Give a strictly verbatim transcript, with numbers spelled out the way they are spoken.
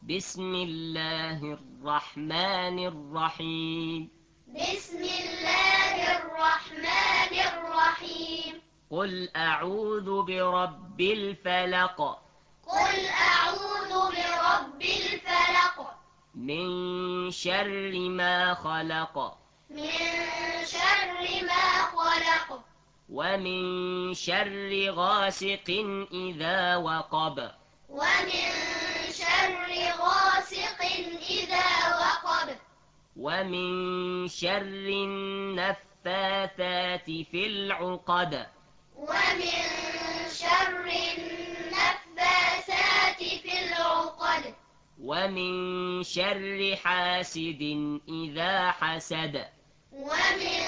بسم الله الرحمن الرحيم بسم الله الرحمن الرحيم قل أعوذ برب الفلق قل أعوذ برب الفلق من شر ما خلق من شر ما خلق ومن شر غاسق إذا وقب ومن شر غاسق إذا وقب ومن شر النفاثات في العقد ومن شر النفاثات في العقد ومن شر حاسد إذا حسد ومن